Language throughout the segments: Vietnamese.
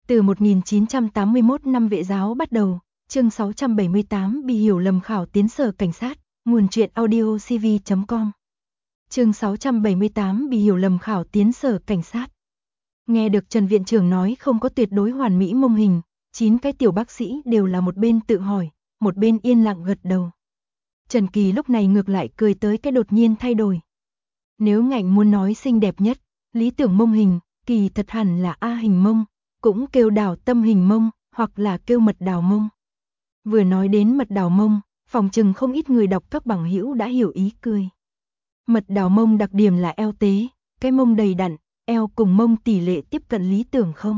Từ 1981 năm Vệ giáo bắt đầu, chương 678 bị hiểu lầm khảo tiến sở cảnh sát, nguồn truyện audio cv.com. Chương 678 bị hiểu lầm khảo tiến sở cảnh sát. Nghe được Trần viện trưởng nói không có tuyệt đối hoàn mỹ mông hình, 9 cái tiểu bác sĩ đều là một bên tự hỏi, một bên yên lặng gật đầu. Trần Kỳ lúc này ngược lại cười tới cái đột nhiên thay đổi. Nếu ngạnh muốn nói xinh đẹp nhất, lý tưởng mông hình, kỳ thật hẳn là A hình mông, cũng kêu đào tâm hình mông, hoặc là kêu mật đào mông. Vừa nói đến mật đào mông, phòng chừng không ít người đọc các bằng hữu đã hiểu ý cười. Mật đào mông đặc điểm là eo tế, cái mông đầy đặn, eo cùng mông tỷ lệ tiếp cận lý tưởng không.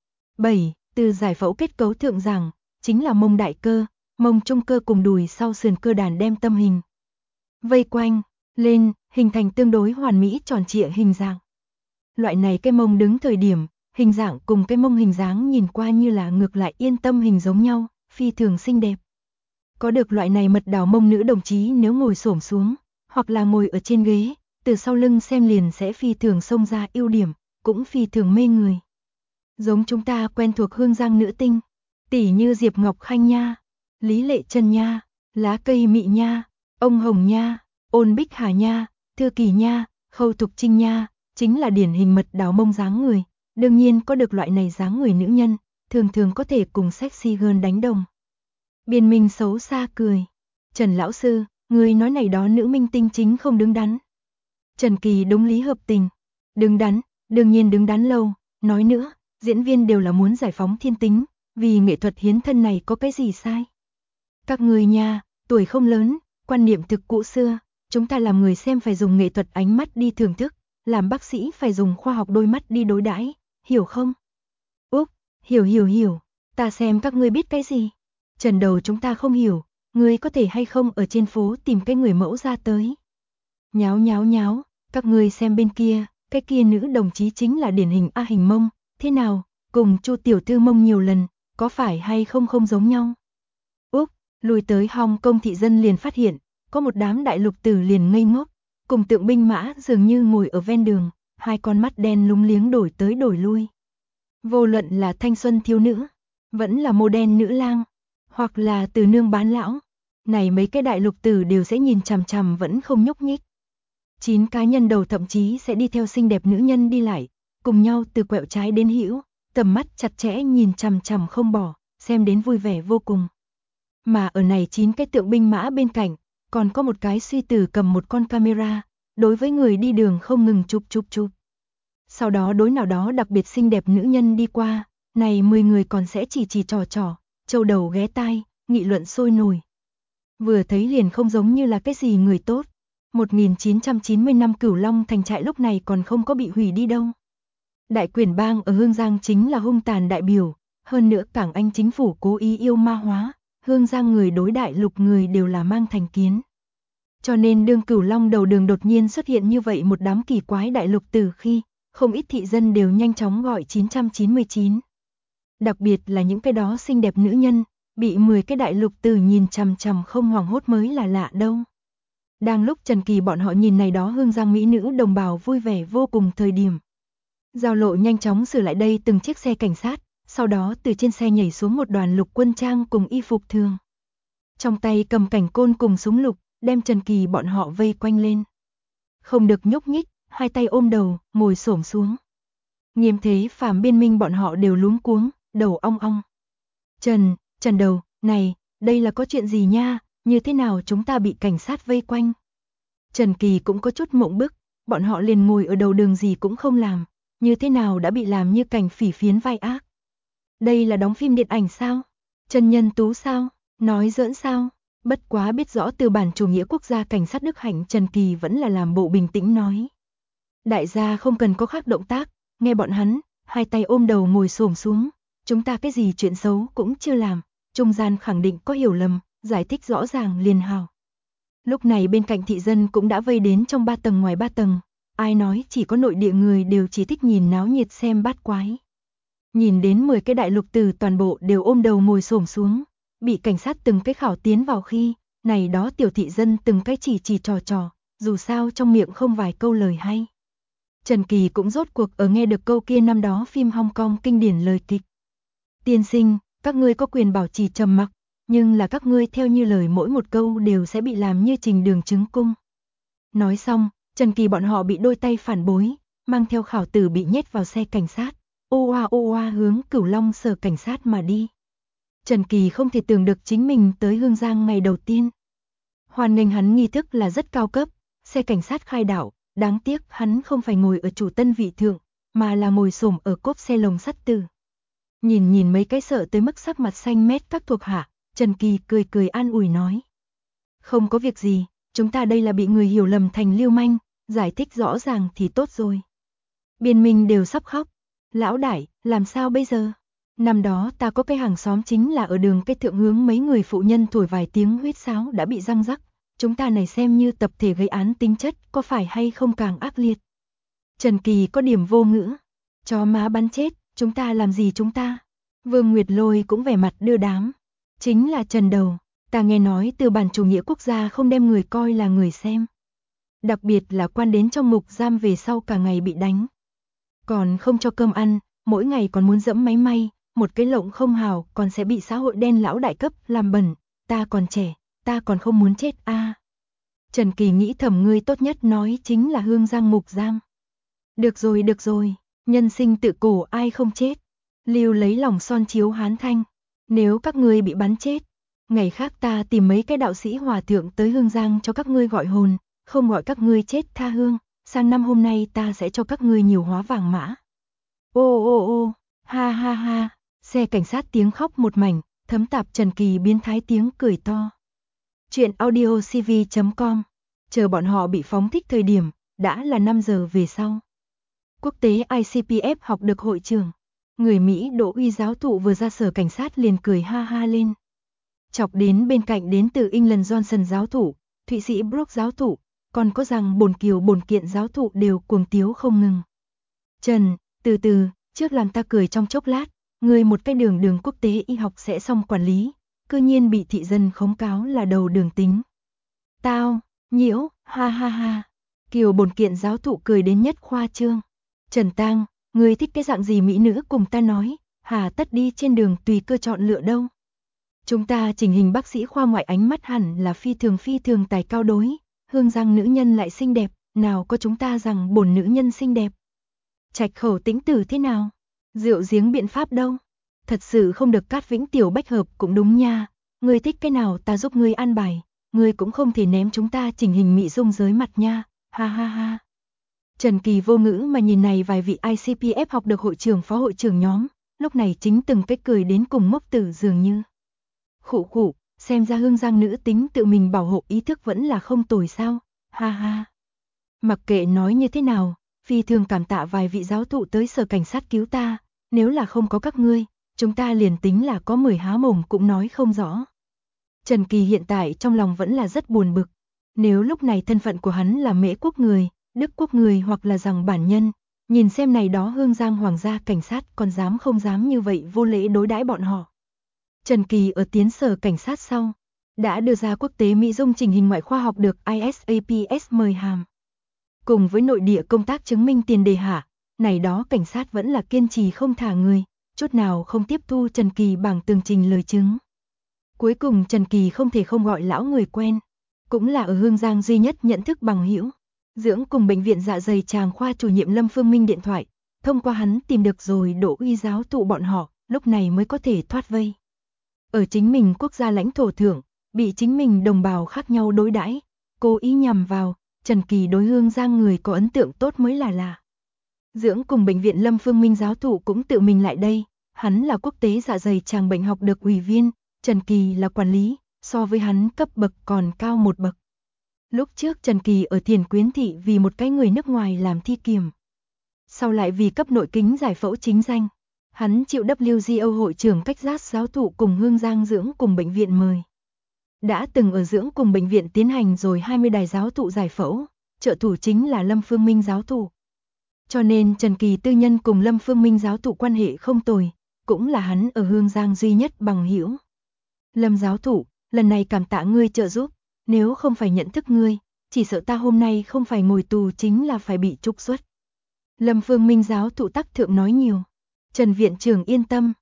7. Từ giải phẫu kết cấu thượng giảng, chính là mông đại cơ, mông trung cơ cùng đùi sau sườn cơ đàn đem tâm hình vây quanh, lên, hình thành tương đối hoàn mỹ tròn trịa hình dạng. Loại này cái mông đứng thời điểm, hình dạng cùng cái mông hình dáng nhìn qua như là ngược lại yên tâm hình giống nhau, phi thường xinh đẹp. Có được loại này mật đào mông nữ đồng chí nếu ngồi xổm xuống, hoặc là ngồi ở trên ghế, từ sau lưng xem liền sẽ phi thường xông ra ưu điểm, cũng phi thường mê người. Giống chúng ta quen thuộc hương giang nữ tinh, tỷ như Diệp Ngọc Khanh nha, Lý Lệ Trân nha, Lá Cây Mị nha, Ông Hồng nha, Ôn Bích Hà nha, Thư Kỳ nha, Khâu Thục Trinh nha, chính là điển hình mật đào mông dáng người. Đương nhiên có được loại này dáng người nữ nhân, thường thường có thể cùng sexy girl đánh đồng. Biên Minh xấu xa cười. Trần lão sư, người nói này đó nữ minh tinh chính không đứng đắn. Trần Kỳ đúng lý hợp tình. Đứng đắn, đương nhiên đứng đắn lâu. Nói nữa, diễn viên đều là muốn giải phóng thiên tính, vì nghệ thuật hiến thân này có cái gì sai. Các người nha, tuổi không lớn, quan niệm thực cũ xưa, chúng ta làm người xem phải dùng nghệ thuật ánh mắt đi thưởng thức, làm bác sĩ phải dùng khoa học đôi mắt đi đối đãi, hiểu không? Úp, hiểu, ta xem các ngươi biết cái gì. Trần đầu chúng ta không hiểu, ngươi có thể hay không ở trên phố tìm cái người mẫu ra tới. Nháo, các ngươi xem bên kia, cái kia nữ đồng chí chính là điển hình A hình mông, thế nào, cùng Chu tiểu thư mông nhiều lần, có phải hay không không giống nhau? Úp, lùi tới Hong Kong thị dân liền phát hiện, có một đám đại lục tử liền ngây ngốc, cùng tượng binh mã dường như ngồi ở ven đường, hai con mắt đen lúng liếng đổi tới đổi lui. Vô luận là thanh xuân thiếu nữ, vẫn là mô đen nữ lang, hoặc là từ nương bán lão, này mấy cái đại lục tử đều sẽ nhìn chằm chằm vẫn không nhúc nhích. 9 cá nhân đầu thậm chí sẽ đi theo xinh đẹp nữ nhân đi lại, cùng nhau từ quẹo trái đến hữu, tầm mắt chặt chẽ nhìn chằm chằm không bỏ, xem đến vui vẻ vô cùng. Mà ở này 9 cái tượng binh mã bên cạnh, còn có một cái suy tử cầm một con camera, đối với người đi đường không ngừng chụp. Sau đó đối nào đó đặc biệt xinh đẹp nữ nhân đi qua, này 10 người còn sẽ chỉ trò, châu đầu ghé tai, nghị luận sôi nổi. Vừa thấy liền không giống như là cái gì người tốt. 1990 năm Cửu Long thành trại lúc này còn không có bị hủy đi đâu. Đại quyền bang ở Hương Giang chính là hung tàn đại biểu, hơn nữa Cảng Anh chính phủ cố ý yêu ma hóa, Hương Giang người đối đại lục người đều là mang thành kiến. Cho nên đương Cửu Long đầu đường đột nhiên xuất hiện như vậy một đám kỳ quái đại lục tử khi, không ít thị dân đều nhanh chóng gọi 999. Đặc biệt là những cái đó xinh đẹp nữ nhân, bị 10 cái đại lục tử nhìn chằm chằm không hoảng hốt mới là lạ đâu. Đang lúc Trần Kỳ bọn họ nhìn này đó Hương Giang mỹ nữ đồng bào vui vẻ vô cùng thời điểm. Giao lộ nhanh chóng sửa lại đây từng chiếc xe cảnh sát, sau đó từ trên xe nhảy xuống một đoàn lục quân trang cùng y phục thường. Trong tay cầm cảnh côn cùng súng lục, đem Trần Kỳ bọn họ vây quanh lên. Không được nhúc nhích, hai tay ôm đầu, ngồi xổm xuống. Nghiêm Thế Phàm Biên Minh bọn họ đều luống cuống, đầu ong ong. Trần đầu, này, đây là có chuyện gì nha, như thế nào chúng ta bị cảnh sát vây quanh? Trần Kỳ cũng có chút mộng bức, bọn họ liền ngồi ở đầu đường gì cũng không làm, như thế nào đã bị làm như cảnh phỉ phiến vai ác? Đây là đóng phim điện ảnh sao? Trần Nhân Tú sao? Nói giỡn sao? Bất quá biết rõ từ bản chủ nghĩa quốc gia cảnh sát Đức Hạnh, Trần Kỳ vẫn là làm bộ bình tĩnh nói. Đại gia không cần có khác động tác, nghe bọn hắn, hai tay ôm đầu ngồi xổm xuống, chúng ta cái gì chuyện xấu cũng chưa làm, trung gian khẳng định có hiểu lầm, giải thích rõ ràng liền hào. Lúc này bên cạnh thị dân cũng đã vây đến trong 3 tầng ngoài 3 tầng, ai nói chỉ có nội địa người đều chỉ thích nhìn náo nhiệt xem bát quái. Nhìn đến 10 cái đại lục tử toàn bộ đều ôm đầu ngồi xổm xuống, bị cảnh sát từng cái khảo tiến vào khi, này đó tiểu thị dân từng cái chỉ trò, dù sao trong miệng không vài câu lời hay. Trần Kỳ cũng rốt cuộc ở nghe được câu kia năm đó phim Hong Kong kinh điển lời kịch. Tiên sinh, các ngươi có quyền bảo trì trầm mặc, nhưng là các ngươi theo như lời mỗi một câu đều sẽ bị làm như trình đường chứng cung. Nói xong, Trần Kỳ bọn họ bị đôi tay phản bối, mang theo khảo tử bị nhét vào xe cảnh sát, ô oa hướng Cửu Long sở cảnh sát mà đi. Trần Kỳ không thể tưởng được chính mình tới Hương Giang ngày đầu tiên. Hoan nghênh hắn nghi thức là rất cao cấp, xe cảnh sát khai đảo, đáng tiếc hắn không phải ngồi ở chủ tân vị thượng, mà là ngồi xổm ở cốp xe lồng sắt tử. Nhìn mấy cái sợ tới mức sắc mặt xanh mét các thuộc hạ, Trần Kỳ cười an ủi nói. Không có việc gì, chúng ta đây là bị người hiểu lầm thành lưu manh, giải thích rõ ràng thì tốt rồi. Biên minh đều sắp khóc. Lão đại, làm sao bây giờ? Năm đó ta có cái hàng xóm chính là ở đường cái thượng hướng mấy người phụ nhân thổi vài tiếng huýt sáo đã bị răng rắc. Chúng ta này xem như tập thể gây án tính chất, có phải hay không càng ác liệt? Trần Kỳ có điểm vô ngữ. Chó má bắn chết, chúng ta làm gì chúng ta? Vương Nguyệt Lôi cũng vẻ mặt đưa đám. Chính là Trần Đầu, ta nghe nói từ bản chủ nghĩa quốc gia không đem người coi là người xem. Đặc biệt là quan đến trong ngục giam về sau cả ngày bị đánh. Còn không cho cơm ăn, mỗi ngày còn muốn dẫm máy may, một cái lộng không hào còn sẽ bị xã hội đen lão đại cấp làm bẩn, ta còn trẻ, ta còn không muốn chết a. Trần Kỳ nghĩ thầm ngươi tốt nhất nói chính là Hương Giang ngục giam. Được rồi, nhân sinh tự cổ ai không chết. Lưu lấy lòng son chiếu hán thanh, nếu các ngươi bị bắn chết, ngày khác ta tìm mấy cái đạo sĩ hòa thượng tới Hương Giang cho các ngươi gọi hồn, không gọi các ngươi chết tha hương, sang năm hôm nay ta sẽ cho các ngươi nhiều hóa vàng mã. Ô, ha ha, xe cảnh sát tiếng khóc một mảnh, thấm tạp Trần Kỳ biến thái tiếng cười to. Chuyện audiocv.com, chờ bọn họ bị phóng thích thời điểm, đã là 5 giờ về sau. Quốc tế ICPF học được hội trưởng, người Mỹ Đỗ Uy giáo thụ vừa ra sở cảnh sát liền cười ha ha lên. Chọc đến bên cạnh đến từ England Johnson giáo thụ, Thụy Sĩ Brook giáo thụ, còn có rằng Bồn Kiều Bồn Kiện giáo thụ đều cuồng tiếu không ngừng. Trần, từ từ, trước làm ta cười trong chốc lát, người một cái đường quốc tế y học sẽ xong quản lý, cư nhiên bị thị dân khống cáo là đầu đường tính. Tao, nhiễu, ha. Kiều Bồn Kiện giáo thụ cười đến nhất khoa trương. Trần Tang, người thích cái dạng gì mỹ nữ cùng ta nói, hà tất đi trên đường tùy cơ chọn lựa đâu. Chúng ta chỉnh hình bác sĩ khoa ngoại ánh mắt hẳn là phi thường tài cao đối, Hương Giang nữ nhân lại xinh đẹp, nào có chúng ta rằng bổn nữ nhân xinh đẹp. Trạch Khẩu Tĩnh Tử thế nào? Rượu giếng biện pháp đâu? Thật sự không được Cát Vĩnh Tiểu bách hợp cũng đúng nha, ngươi thích cái nào ta giúp ngươi an bài, ngươi cũng không thể ném chúng ta chỉnh hình mỹ dung dưới mặt nha, ha. Trần Kỳ vô ngữ mà nhìn này vài vị ICPF học được hội trưởng phó hội trưởng nhóm, lúc này chính từng cái cười đến cùng mốc tử dường như. Khụ, xem ra Hương Giang nữ tính tự mình bảo hộ ý thức vẫn là không tồi sao, ha. Mặc kệ nói như thế nào, phi thường cảm tạ vài vị giáo thụ tới sở cảnh sát cứu ta, nếu là không có các ngươi, chúng ta liền tính là có 10 há mồm cũng nói không rõ. Trần Kỳ hiện tại trong lòng vẫn là rất buồn bực, nếu lúc này thân phận của hắn là Mễ quốc người, Đức quốc người hoặc là rằng bản nhân, nhìn xem này đó Hương Giang hoàng gia cảnh sát còn dám không dám như vậy vô lễ đối đãi bọn họ. Trần Kỳ ở tiến sở cảnh sát sau, đã đưa ra quốc tế mỹ dung trình hình ngoại khoa học được ISAPS mời hàm. Cùng với nội địa công tác chứng minh tiền đề hạ, này đó cảnh sát vẫn là kiên trì không thả người, chút nào không tiếp thu Trần Kỳ bằng tường trình lời chứng. Cuối cùng Trần Kỳ không thể không gọi lão người quen, cũng là ở Hương Giang duy nhất nhận thức bằng hữu, dưỡng cùng bệnh viện dạ dày tràng khoa chủ nhiệm Lâm Phương Minh điện thoại, thông qua hắn tìm được rồi Đỗ Uy giáo thụ bọn họ, lúc này mới có thể thoát vây. Ở chính mình quốc gia lãnh thổ thượng, bị chính mình đồng bào khác nhau đối đãi, cố ý nhằm vào, Trần Kỳ đối Hương Giang người có ấn tượng tốt mới là lạ. Dưỡng cùng bệnh viện Lâm Phương Minh giáo thụ cũng tự mình lại đây, hắn là quốc tế dạ dày tràng bệnh học được ủy viên, Trần Kỳ là quản lý, so với hắn cấp bậc còn cao một bậc. Lúc trước Trần Kỳ ở Thiền Quyến Thị vì một cái người nước ngoài làm thi kiểm. Sau lại vì cấp nội kính giải phẫu chính danh, hắn chịu WGO hội trưởng cách giác giáo thụ cùng Hương Giang dưỡng cùng bệnh viện mời. Đã từng ở dưỡng cùng bệnh viện tiến hành rồi 20 đài giáo thụ giải phẫu, trợ thủ chính là Lâm Phương Minh giáo thụ. Cho nên Trần Kỳ tư nhân cùng Lâm Phương Minh giáo thụ quan hệ không tồi, cũng là hắn ở Hương Giang duy nhất bằng hữu. Lâm giáo thụ, lần này cảm tạ ngươi trợ giúp, nếu không phải nhận thức ngươi, chỉ sợ ta hôm nay không phải ngồi tù chính là phải bị trục xuất. Lâm Phương Minh giáo thụ tắc thượng nói nhiều. Trần viện trưởng yên tâm,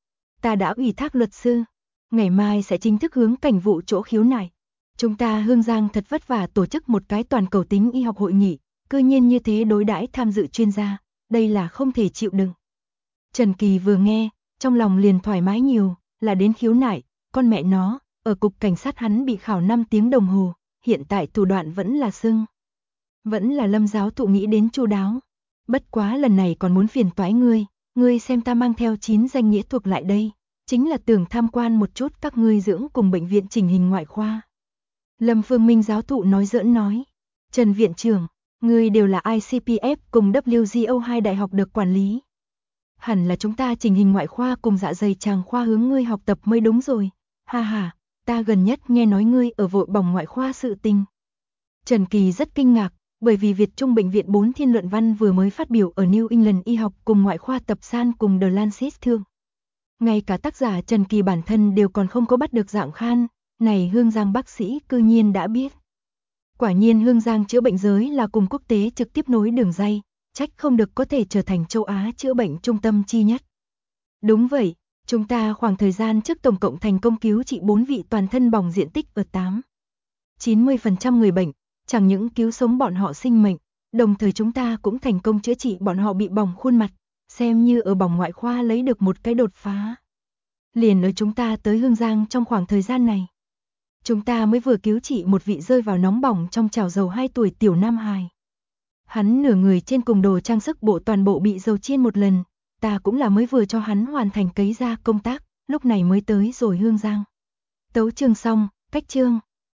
ta đã ủy thác luật sư. Ngày mai sẽ chính thức hướng cảnh vụ chỗ khiếu nại. Chúng ta Hương Giang thật vất vả tổ chức một cái toàn cầu tính y học hội nghị, cư nhiên như thế đối đãi tham dự chuyên gia, đây là không thể chịu đựng. Trần Kỳ vừa nghe, trong lòng liền thoải mái nhiều, là đến khiếu nại, con mẹ nó, ở cục cảnh sát hắn bị khảo 5 tiếng đồng hồ, hiện tại thủ đoạn vẫn là xưng. Vẫn là Lâm giáo thụ nghĩ đến chu đáo. Bất quá lần này còn muốn phiền toái ngươi xem ta mang theo 9 danh nghĩa thuộc lại đây, chính là tưởng tham quan một chút các ngươi dưỡng cùng bệnh viện chỉnh hình ngoại khoa. Lâm Phương Minh giáo thụ nói giỡn nói, Trần viện trưởng, ngươi đều là ICPF cùng WGO 2 đại học được quản lý. Hẳn là chúng ta chỉnh hình ngoại khoa cùng dạ dày tràng khoa hướng ngươi học tập mới đúng rồi, ha ha, ta gần nhất nghe nói ngươi ở vội bỏng ngoại khoa sự tình. Trần Kỳ rất kinh ngạc, bởi vì Việt Trung Bệnh viện 4 thiên luận văn vừa mới phát biểu ở New England y học cùng ngoại khoa tập san cùng The Lancet thương. Ngay cả tác giả Trần Kỳ bản thân đều còn không có bắt được dạng khan, này Hương Giang bác sĩ cư nhiên đã biết. Quả nhiên Hương Giang chữa bệnh giới là cùng quốc tế trực tiếp nối đường ray, trách không được có thể trở thành châu Á chữa bệnh trung tâm chi nhất. Đúng vậy, chúng ta khoảng thời gian trước tổng cộng thành công cứu trị 4 vị toàn thân bỏng diện tích ở 90% người bệnh, chẳng những cứu sống bọn họ sinh mệnh, đồng thời chúng ta cũng thành công chữa trị bọn họ bị bỏng khuôn mặt, xem như ở bỏng ngoại khoa lấy được một cái đột phá. Liền ở chúng ta tới Hương Giang trong khoảng thời gian này. Chúng ta mới vừa cứu trị một vị rơi vào nóng bỏng trong chảo dầu 2 tuổi tiểu nam hài. Hắn nửa người trên cùng đồ trang sức bộ toàn bộ bị dầu chiên một lần, ta cũng là mới vừa cho hắn hoàn thành cấy ra công tác, lúc này mới tới rồi Hương Giang. Tấu chương xong, cách chương.